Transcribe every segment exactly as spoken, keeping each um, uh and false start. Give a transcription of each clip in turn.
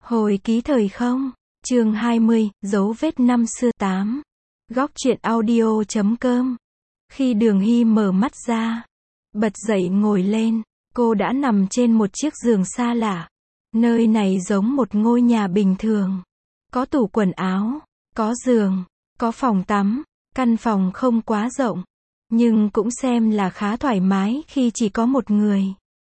Hồi ký thời không, chương hai mươi, dấu vết năm xưa tám. Góc truyện audio chấm com. Khi Đường Hy mở mắt ra, bật dậy ngồi lên, cô đã nằm trên một chiếc giường xa lạ. Nơi này giống một ngôi nhà bình thường. Có tủ quần áo, có giường, có phòng tắm, căn phòng không quá rộng, nhưng cũng xem là khá thoải mái khi chỉ có một người.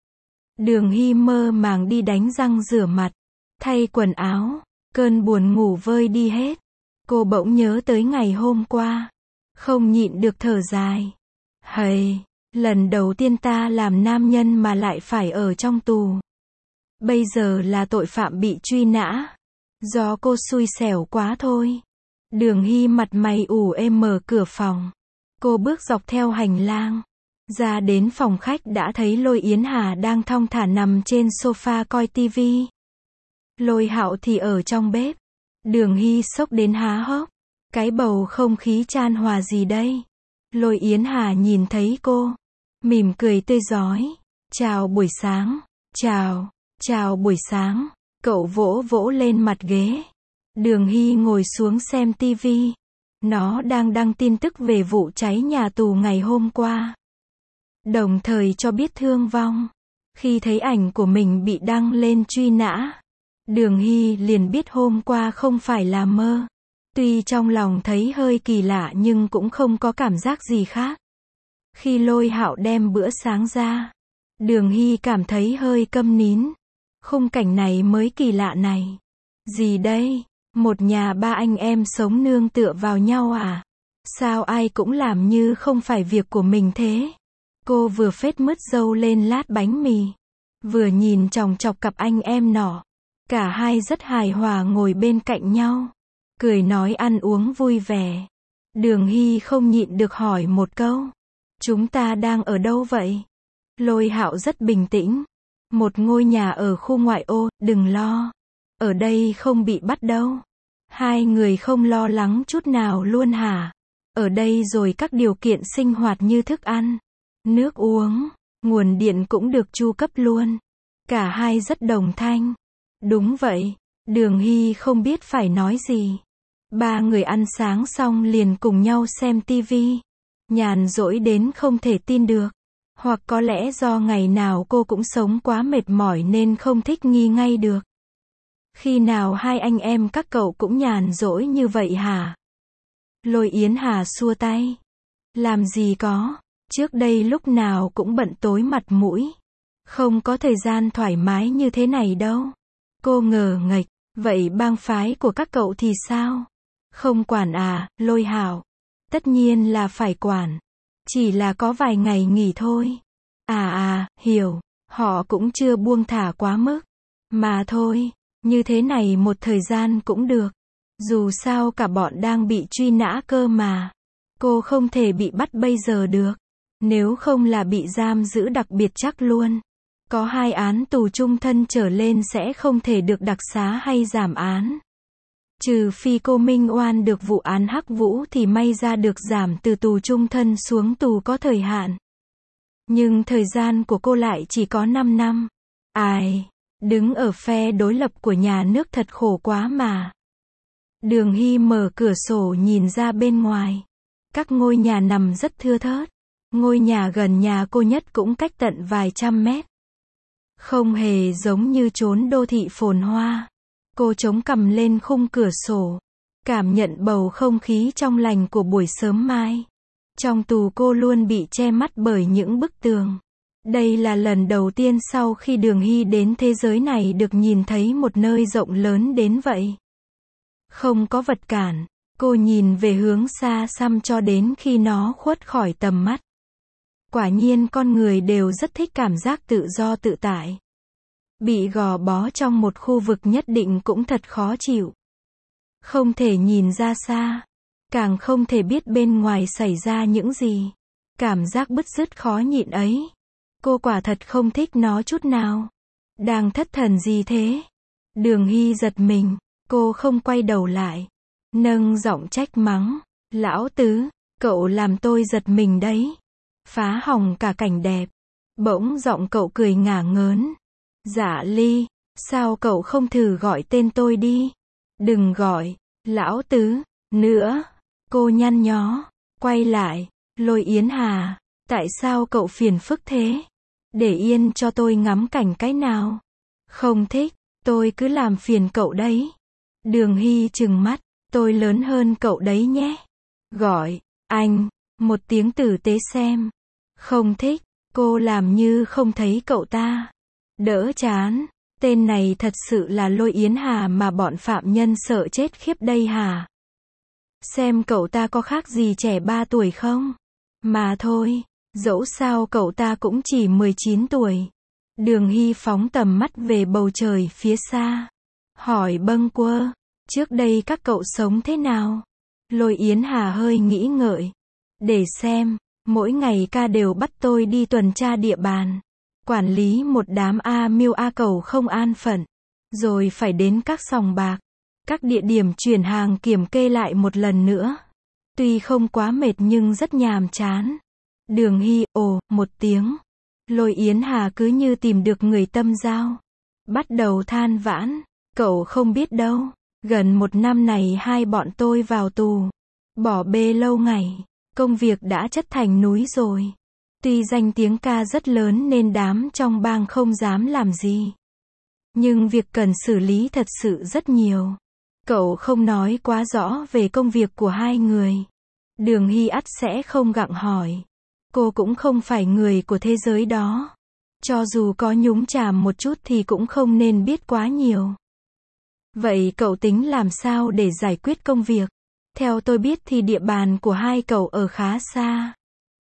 Đường Hy mơ màng đi đánh răng rửa mặt, thay quần áo, cơn buồn ngủ vơi đi hết. Cô bỗng nhớ tới ngày hôm qua, không nhịn được thở dài. Hầy, lần đầu tiên ta làm nam nhân mà lại phải ở trong tù. Bây giờ là tội phạm bị truy nã. Do cô xui xẻo quá thôi. Đường Hy mặt mày ủ ê mở cửa phòng. Cô bước dọc theo hành lang. Ra đến phòng khách đã thấy Lôi Yến Hà đang thong thả nằm trên sofa coi tivi. Lôi Hạo thì ở trong bếp. Đường Hy sốc đến há hốc. Cái bầu không khí chan hòa gì đây? Lôi Yến Hà nhìn thấy cô, mỉm cười tươi rói. Chào buổi sáng. Chào, chào buổi sáng. Cậu vỗ vỗ lên mặt ghế. Đường Hy ngồi xuống xem tivi. Nó đang đăng tin tức về vụ cháy nhà tù ngày hôm qua. Đồng thời cho biết thương vong. Khi thấy ảnh của mình bị đăng lên truy nã, Đường Hy liền biết hôm qua không phải là mơ. Tuy trong lòng thấy hơi kỳ lạ nhưng cũng không có cảm giác gì khác. Khi Lôi Hạo đem bữa sáng ra, Đường Hy cảm thấy hơi câm nín. Khung cảnh này mới kỳ lạ này. Gì đây? Một nhà ba anh em sống nương tựa vào nhau à? Sao ai cũng làm như không phải việc của mình thế? Cô vừa phết mứt dâu lên lát bánh mì, vừa nhìn chòng chọc cặp anh em nọ. Cả hai rất hài hòa ngồi bên cạnh nhau, cười nói ăn uống vui vẻ. Đường Hy không nhịn được hỏi một câu. Chúng ta đang ở đâu vậy? Lôi Hạo rất bình tĩnh. Một ngôi nhà ở khu ngoại ô, đừng lo. Ở đây không bị bắt đâu. Hai người không lo lắng chút nào luôn hả? Ở đây rồi các điều kiện sinh hoạt như thức ăn, nước uống, nguồn điện cũng được chu cấp luôn. Cả hai rất đồng thanh. Đúng vậy. Đường Hy không biết phải nói gì. Ba người ăn sáng xong liền cùng nhau xem tivi. Nhàn rỗi đến không thể tin được. Hoặc có lẽ do ngày nào cô cũng sống quá mệt mỏi nên không thích nghi ngay được. Khi nào hai anh em các cậu cũng nhàn rỗi như vậy hả? Lôi Yến Hà xua tay. Làm gì có. Trước đây lúc nào cũng bận tối mặt mũi. Không có thời gian thoải mái như thế này đâu. Cô ngờ nghệch. Vậy bang phái của các cậu thì sao? Không quản à, Lôi Hạo? Tất nhiên là phải quản. Chỉ là có vài ngày nghỉ thôi. À à, hiểu. Họ cũng chưa buông thả quá mức. Mà thôi, như thế này một thời gian cũng được. Dù sao cả bọn đang bị truy nã cơ mà. Cô không thể bị bắt bây giờ được. Nếu không là bị giam giữ đặc biệt chắc luôn. Có hai án tù chung thân trở lên sẽ không thể được đặc xá hay giảm án. Trừ phi cô minh oan được vụ án Hắc Vũ thì may ra được giảm từ tù chung thân xuống tù có thời hạn. Nhưng thời gian của cô lại chỉ có năm năm. Ai, đứng ở phe đối lập của nhà nước thật khổ quá mà. Đường Hy mở cửa sổ nhìn ra bên ngoài. Các ngôi nhà nằm rất thưa thớt. Ngôi nhà gần nhà cô nhất cũng cách tận vài trăm mét. Không hề giống như chốn đô thị phồn hoa. Cô chống cằm lên khung cửa sổ, cảm nhận bầu không khí trong lành của buổi sớm mai. Trong tù cô luôn bị che mắt bởi những bức tường. Đây là lần đầu tiên sau khi Đường Hy đến thế giới này được nhìn thấy một nơi rộng lớn đến vậy. Không có vật cản, cô nhìn về hướng xa xăm cho đến khi nó khuất khỏi tầm mắt. Quả nhiên con người đều rất thích cảm giác tự do tự tại. Bị gò bó trong một khu vực nhất định cũng thật khó chịu. Không thể nhìn ra xa, càng không thể biết bên ngoài xảy ra những gì. Cảm giác bứt rứt khó nhịn ấy, cô quả thật không thích nó chút nào. Đang thất thần gì thế? Đường Hy giật mình, cô không quay đầu lại. Nâng giọng trách mắng. Lão Tứ, cậu làm tôi giật mình đấy. Phá hỏng cả cảnh đẹp. Bỗng giọng cậu cười ngả ngớn. Dạ Ly, Sao cậu không thử gọi tên tôi đi? Đừng gọi, lão tứ, nữa. Cô nhăn nhó, quay lại, Lôi Yến Hà, tại sao cậu phiền phức thế? Để yên cho tôi ngắm cảnh cái nào. Không thích, tôi cứ làm phiền cậu đấy. Đường Hy trừng mắt, tôi lớn hơn cậu đấy nhé. Gọi, anh, một tiếng tử tế xem. Không thích, cô làm như không thấy cậu ta. Đỡ chán, tên này thật sự là Lôi Yến Hà mà bọn phạm nhân sợ chết khiếp đây hả? Xem cậu ta có khác gì trẻ ba tuổi không? Mà thôi, dẫu sao cậu ta cũng chỉ mười chín tuổi. Đường Hy phóng tầm mắt về bầu trời phía xa. Hỏi bâng quơ, trước đây các cậu sống thế nào? Lôi Yến Hà hơi nghĩ ngợi. Để xem, mỗi ngày ca đều bắt tôi đi tuần tra địa bàn. Quản lý một đám A miêu A cẩu không an phận. Rồi phải đến các sòng bạc. Các địa điểm chuyển hàng kiểm kê lại một lần nữa. Tuy không quá mệt nhưng rất nhàm chán. Đường Hy, ồ, một tiếng. Lôi Yến Hà cứ như tìm được người tâm giao. Bắt đầu than vãn. Cậu không biết đâu. Gần một năm này hai bọn tôi vào tù. Bỏ bê lâu ngày. Công việc đã chất thành núi rồi. Tuy danh tiếng ca rất lớn nên đám trong bang không dám làm gì. Nhưng việc cần xử lý thật sự rất nhiều. Cậu không nói quá rõ về công việc của hai người. Đường Hy ắt sẽ không gặng hỏi. Cô cũng không phải người của thế giới đó. Cho dù có nhúng chàm một chút thì cũng không nên biết quá nhiều. Vậy cậu tính làm sao để giải quyết công việc? Theo tôi biết thì địa bàn của hai cậu ở khá xa.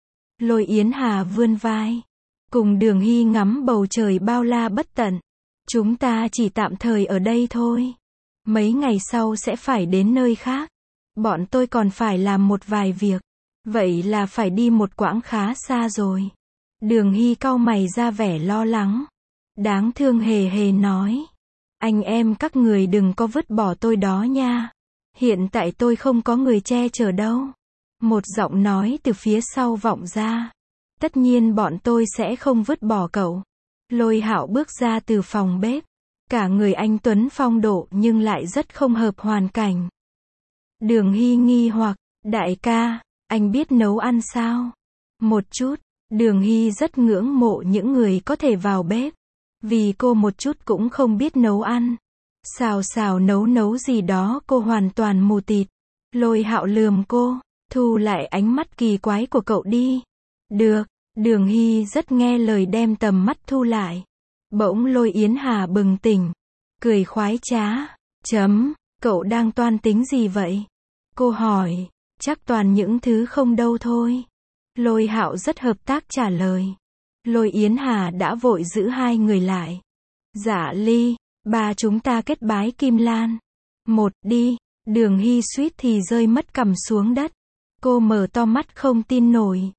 Lôi Yến Hà vươn vai. Cùng Đường Hy ngắm bầu trời bao la bất tận. Chúng ta chỉ tạm thời ở đây thôi. Mấy ngày sau sẽ phải đến nơi khác. Bọn tôi còn phải làm một vài việc. Vậy là phải đi một quãng khá xa rồi. Đường Hy cau mày ra vẻ lo lắng. Đáng thương hề hề nói. Anh em các người đừng có vứt bỏ tôi đó nha. Hiện tại tôi không có người che chở đâu. Một giọng nói từ phía sau vọng ra. Tất nhiên bọn tôi sẽ không vứt bỏ cậu. Lôi Hạo bước ra từ phòng bếp. Cả người anh tuấn phong độ nhưng lại rất không hợp hoàn cảnh. Đường Hy nghi hoặc, đại ca, anh biết nấu ăn sao? Một chút, Đường Hy rất ngưỡng mộ những người có thể vào bếp. Vì cô một chút cũng không biết nấu ăn. Xào xào nấu nấu gì đó cô hoàn toàn mù tịt. Lôi Hạo lườm cô, thu lại ánh mắt kỳ quái của cậu đi. Được, Đường Hy rất nghe lời đem tầm mắt thu lại. Bỗng Lôi Yến Hà bừng tỉnh. Cười khoái trá. Chấm, cậu đang toan tính gì vậy? Cô hỏi. Chắc toàn những thứ không đâu thôi. Lôi Hạo rất hợp tác trả lời. Lôi Yến Hà đã vội giữ hai người lại. Dạ Ly, ba chúng ta kết bái Kim Lan. Một đi. Đường Hy suýt thì rơi mất cằm xuống đất. Cô mở to mắt không tin nổi.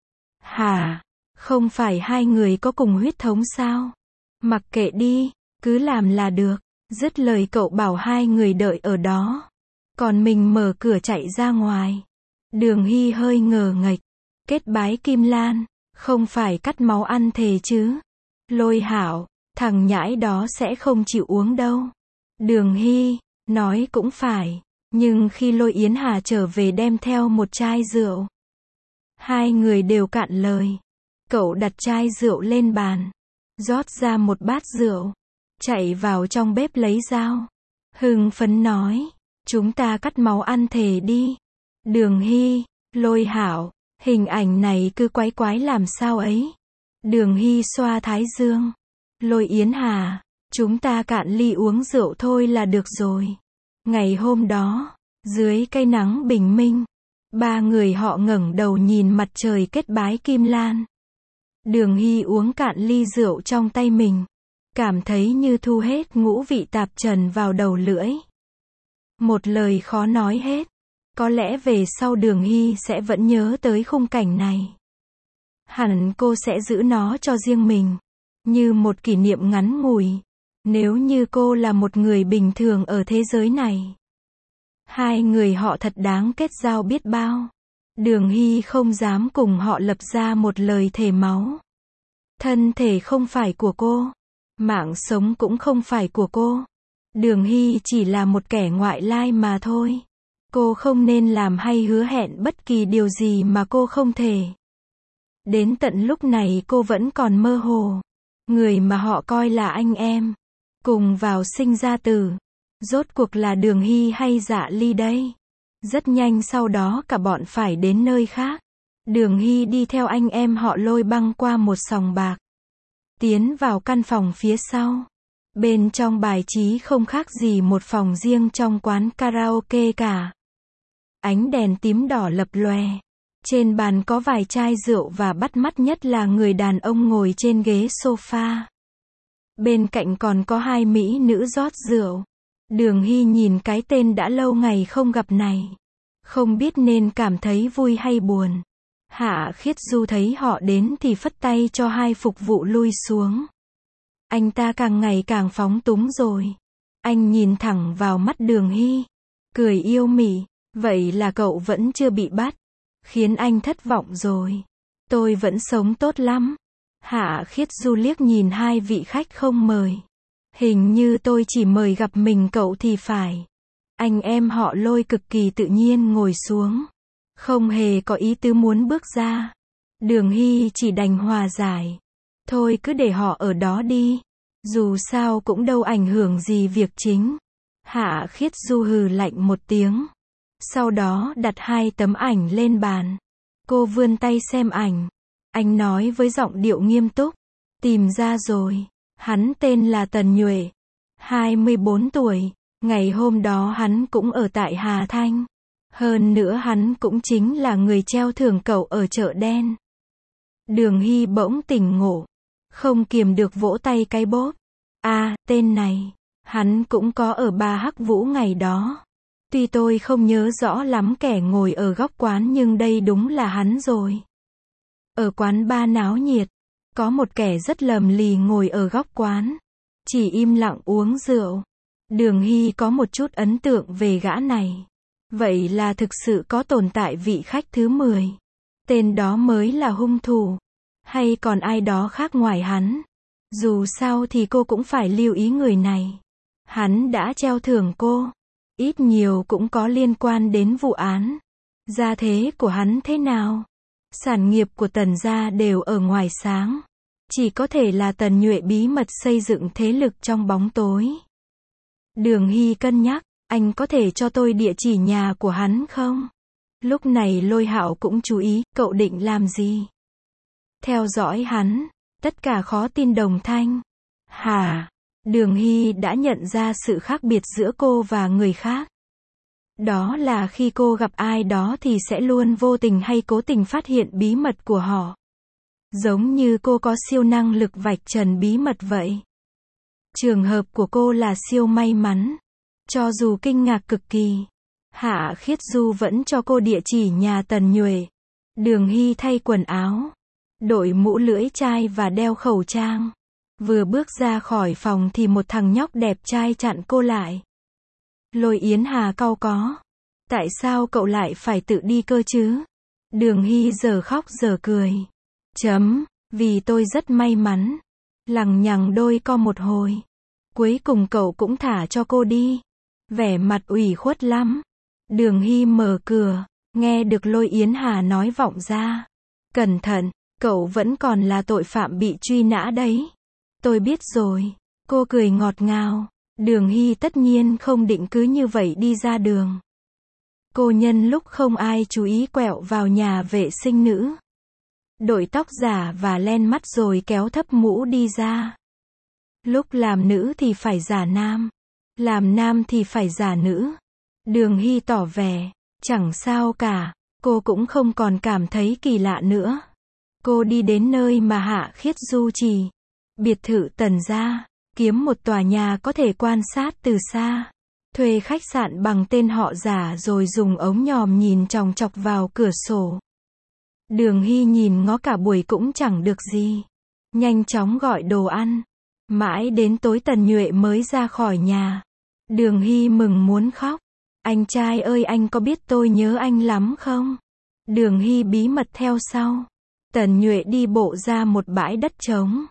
Hả? Không phải hai người có cùng huyết thống sao? Mặc kệ đi, cứ làm là được. Dứt lời cậu bảo hai người đợi ở đó. Còn mình mở cửa chạy ra ngoài. Đường Hy hơi ngờ nghệch. Kết bái Kim Lan, không phải cắt máu ăn thề chứ? Lôi Hạo, thằng nhãi đó sẽ không chịu uống đâu. Đường Hy, nói cũng phải. Nhưng khi Lôi Yến Hà trở về đem theo một chai rượu. Hai người đều cạn lời. Cậu đặt chai rượu lên bàn. Rót ra một bát rượu. Chạy vào trong bếp lấy dao. Hưng phấn nói. Chúng ta cắt máu ăn thề đi. Đường Hy, Lôi Hạo, hình ảnh này cứ quái quái làm sao ấy. Đường Hy xoa thái dương. Lôi Yến Hà, chúng ta cạn ly uống rượu thôi là được rồi. Ngày hôm đó, dưới cây nắng bình minh, ba người họ ngẩng đầu nhìn mặt trời kết bái Kim Lan. Đường Hy uống cạn ly rượu trong tay mình. Cảm thấy như thu hết ngũ vị tạp trần vào đầu lưỡi. Một lời khó nói hết. Có lẽ về sau Đường Hy sẽ vẫn nhớ tới khung cảnh này. Hẳn cô sẽ giữ nó cho riêng mình. Như một kỷ niệm ngắn ngủi. Nếu như cô là một người bình thường ở thế giới này. Hai người họ thật đáng kết giao biết bao. Đường Hy không dám cùng họ lập ra một lời thề máu. Thân thể không phải của cô. Mạng sống cũng không phải của cô. Đường Hy chỉ là một kẻ ngoại lai mà thôi. Cô không nên làm hay hứa hẹn bất kỳ điều gì mà cô không thể. Đến tận lúc này cô vẫn còn mơ hồ. Người mà họ coi là anh em, cùng vào sinh ra tử, rốt cuộc là Đường Hy hay Dạ Ly đây? Rất nhanh sau đó cả bọn phải đến nơi khác. Đường Hy đi theo anh em họ Lôi băng qua một sòng bạc. Tiến vào căn phòng phía sau. Bên trong bài trí không khác gì một phòng riêng trong quán karaoke cả. Ánh đèn tím đỏ lập lòe. Trên bàn có vài chai rượu và bắt mắt nhất là người đàn ông ngồi trên ghế sofa. Bên cạnh còn có hai mỹ nữ rót rượu. Đường Hy nhìn cái tên đã lâu ngày không gặp này. Không biết nên cảm thấy vui hay buồn. Hạ Khiết Du thấy họ đến thì phất tay cho hai phục vụ lui xuống. Anh ta càng ngày càng phóng túng rồi. Anh nhìn thẳng vào mắt Đường Hy, cười yêu mị. Vậy là cậu vẫn chưa bị bắt. Khiến anh thất vọng rồi. Tôi vẫn sống tốt lắm. Hạ Khiết Du liếc nhìn hai vị khách không mời. Hình như tôi chỉ mời gặp mình cậu thì phải. Anh em họ Lôi cực kỳ tự nhiên ngồi xuống. Không hề có ý tứ muốn bước ra. Đường Hy chỉ đành hòa giải. Thôi cứ để họ ở đó đi. Dù sao cũng đâu ảnh hưởng gì việc chính. Hạ Khiết Du hừ lạnh một tiếng. Sau đó đặt hai tấm ảnh lên bàn. Cô vươn tay xem ảnh. Anh nói với giọng điệu nghiêm túc. Tìm ra rồi. Hắn tên là Tần Nhuệ. hai mươi bốn tuổi. Ngày hôm đó hắn cũng ở tại Hà Thanh. Hơn nữa hắn cũng chính là người treo thưởng cậu ở chợ đen. Đường Hy bỗng tỉnh ngộ. Không kiềm được vỗ tay cái bóp. À, tên này. Hắn cũng có ở Ba Hắc Vũ ngày đó. Tuy tôi không nhớ rõ lắm kẻ ngồi ở góc quán nhưng đây đúng là hắn rồi. Ở quán ba náo nhiệt, có một kẻ rất lầm lì ngồi ở góc quán, chỉ im lặng uống rượu. Đường Hy có một chút ấn tượng về gã này. Vậy là thực sự có tồn tại vị khách thứ mười. Tên đó mới là hung thủ. Hay còn ai đó khác ngoài hắn? Dù sao thì cô cũng phải lưu ý người này. Hắn đã treo thưởng cô. Ít nhiều cũng có liên quan đến vụ án. Gia thế của hắn thế nào? Sản nghiệp của Tần gia đều ở ngoài sáng. Chỉ có thể là Tần Nhuệ bí mật xây dựng thế lực trong bóng tối. Đường Hy cân nhắc, anh có thể cho tôi địa chỉ nhà của hắn không? Lúc này Lôi Hạo cũng chú ý, cậu định làm gì? Theo dõi hắn, tất cả khó tin đồng thanh. Hả? Đường Hy đã nhận ra sự khác biệt giữa cô và người khác. Đó là khi cô gặp ai đó thì sẽ luôn vô tình hay cố tình phát hiện bí mật của họ. Giống như cô có siêu năng lực vạch trần bí mật vậy. Trường hợp của cô là siêu may mắn. Cho dù kinh ngạc cực kỳ, Hạ Khiết Du vẫn cho cô địa chỉ nhà Tần Nhuệ. Đường Hy thay quần áo, đội mũ lưỡi chai và đeo khẩu trang. Vừa bước ra khỏi phòng thì một thằng nhóc đẹp trai chặn cô lại. Lôi Yến Hà cau có. Tại sao cậu lại phải tự đi cơ chứ? Đường Hy giờ khóc giờ cười. Chấm, vì tôi rất may mắn. Lằng nhằng đôi co một hồi. Cuối cùng cậu cũng thả cho cô đi. Vẻ mặt ủy khuất lắm. Đường Hy mở cửa, nghe được Lôi Yến Hà nói vọng ra. Cẩn thận, cậu vẫn còn là tội phạm bị truy nã đấy. Tôi biết rồi. Cô cười ngọt ngào. Đường Hy tất nhiên không định cứ như vậy đi ra đường. Cô nhân lúc không ai chú ý quẹo vào nhà vệ sinh nữ. Đội tóc giả và len mắt rồi kéo thấp mũ đi ra. Lúc làm nữ thì phải giả nam. Làm nam thì phải giả nữ. Đường Hy tỏ vẻ, chẳng sao cả. Cô cũng không còn cảm thấy kỳ lạ nữa. Cô đi đến nơi mà Hạ Khiết Du chỉ. Biệt thự Tần gia. Kiếm một tòa nhà có thể quan sát từ xa. Thuê khách sạn bằng tên họ giả rồi dùng ống nhòm nhìn chòng chọc vào cửa sổ. Đường Hy nhìn ngó cả buổi cũng chẳng được gì. Nhanh chóng gọi đồ ăn. Mãi đến tối Tần Nhuệ mới ra khỏi nhà. Đường Hy mừng muốn khóc. Anh trai ơi, anh có biết tôi nhớ anh lắm không? Đường Hy bí mật theo sau. Tần Nhuệ đi bộ ra một bãi đất trống.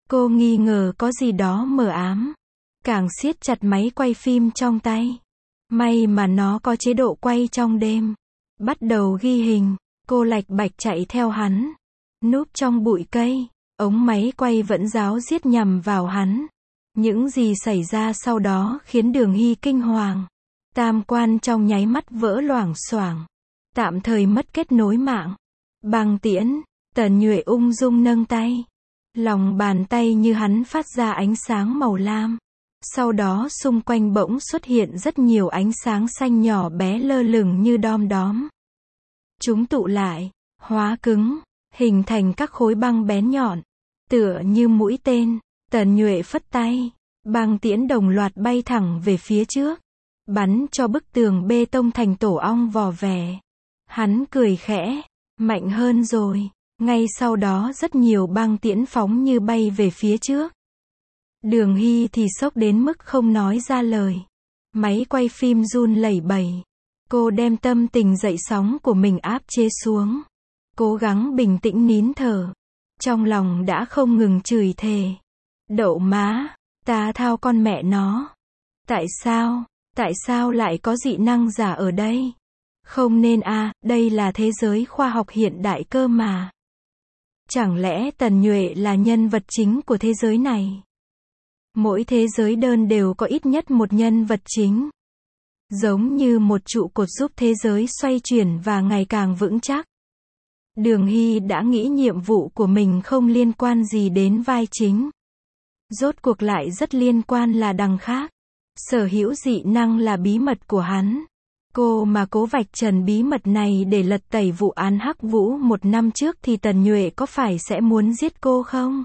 Cô nghi ngờ có gì đó mờ ám. Càng siết chặt máy quay phim trong tay. May mà nó có chế độ quay trong đêm. Bắt đầu ghi hình. Cô lạch bạch chạy theo hắn. Núp trong bụi cây. Ống máy quay vẫn ráo riết nhằm vào hắn. Những gì xảy ra sau đó khiến Đường Hy kinh hoàng. Tam quan trong nháy mắt vỡ loảng xoảng. Tạm thời mất kết nối mạng. Băng tiễn. Tần Nhuệ ung dung nâng tay. Lòng bàn tay như hắn phát ra ánh sáng màu lam. Sau đó xung quanh bỗng xuất hiện rất nhiều ánh sáng xanh nhỏ bé lơ lửng như đom đóm. Chúng tụ lại, hóa cứng, hình thành các khối băng bén nhọn, tựa như mũi tên. Tần Nhuệ phất tay, băng tiễn đồng loạt bay thẳng về phía trước, bắn cho bức tường bê tông thành tổ ong vò vè. Hắn cười khẽ, mạnh hơn rồi. Ngay sau đó rất nhiều băng tiễn phóng như bay về phía trước. Đường Hy thì sốc đến mức không nói ra lời. Máy quay phim run lẩy bẩy. Cô đem tâm tình dậy sóng của mình áp chế xuống. Cố gắng bình tĩnh nín thở. Trong lòng đã không ngừng chửi thề. Đậu má, ta thao con mẹ nó. Tại sao, tại sao lại có dị năng giả ở đây? Không nên à, đây là thế giới khoa học hiện đại cơ mà. Chẳng lẽ Tần Nhuệ là nhân vật chính của thế giới này? Mỗi thế giới đơn đều có ít nhất một nhân vật chính. Giống như một trụ cột giúp thế giới xoay chuyển và ngày càng vững chắc. Đường Hy đã nghĩ nhiệm vụ của mình không liên quan gì đến vai chính. Rốt cuộc lại rất liên quan là đằng khác. Sở hữu dị năng là bí mật của hắn. Cô mà cố vạch trần bí mật này để lật tẩy vụ án Hắc Vũ một năm trước thì Tần Nhuệ có phải sẽ muốn giết cô không?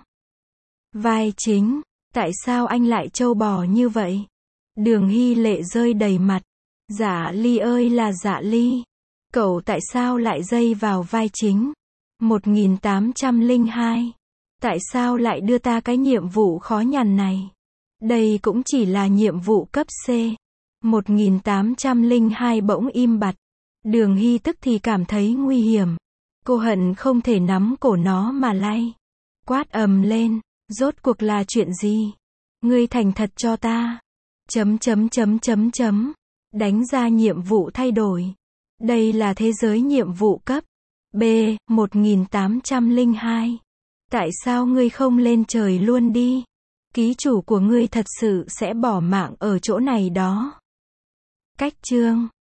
Vai chính, tại sao anh lại trâu bò như vậy? Đường Hy lệ rơi đầy mặt. Dạ Ly ơi là Dạ Ly. Cậu tại sao lại dây vào vai chính? một nghìn tám trăm lẻ hai. Tại sao lại đưa ta cái nhiệm vụ khó nhằn này? Đây cũng chỉ là nhiệm vụ cấp C. một nghìn tám trăm lẻ hai bỗng im bặt. Đường Hy tức thì cảm thấy nguy hiểm. Cô hận không thể nắm cổ nó mà lay. Quát ầm lên. Rốt cuộc là chuyện gì? Ngươi thành thật cho ta. Chấm chấm chấm chấm chấm. Đánh ra nhiệm vụ thay đổi. Đây là thế giới nhiệm vụ cấp B, một nghìn tám trăm lẻ hai. Tại sao ngươi không lên trời luôn đi? Ký chủ của ngươi thật sự sẽ bỏ mạng ở chỗ này đó. Cách chương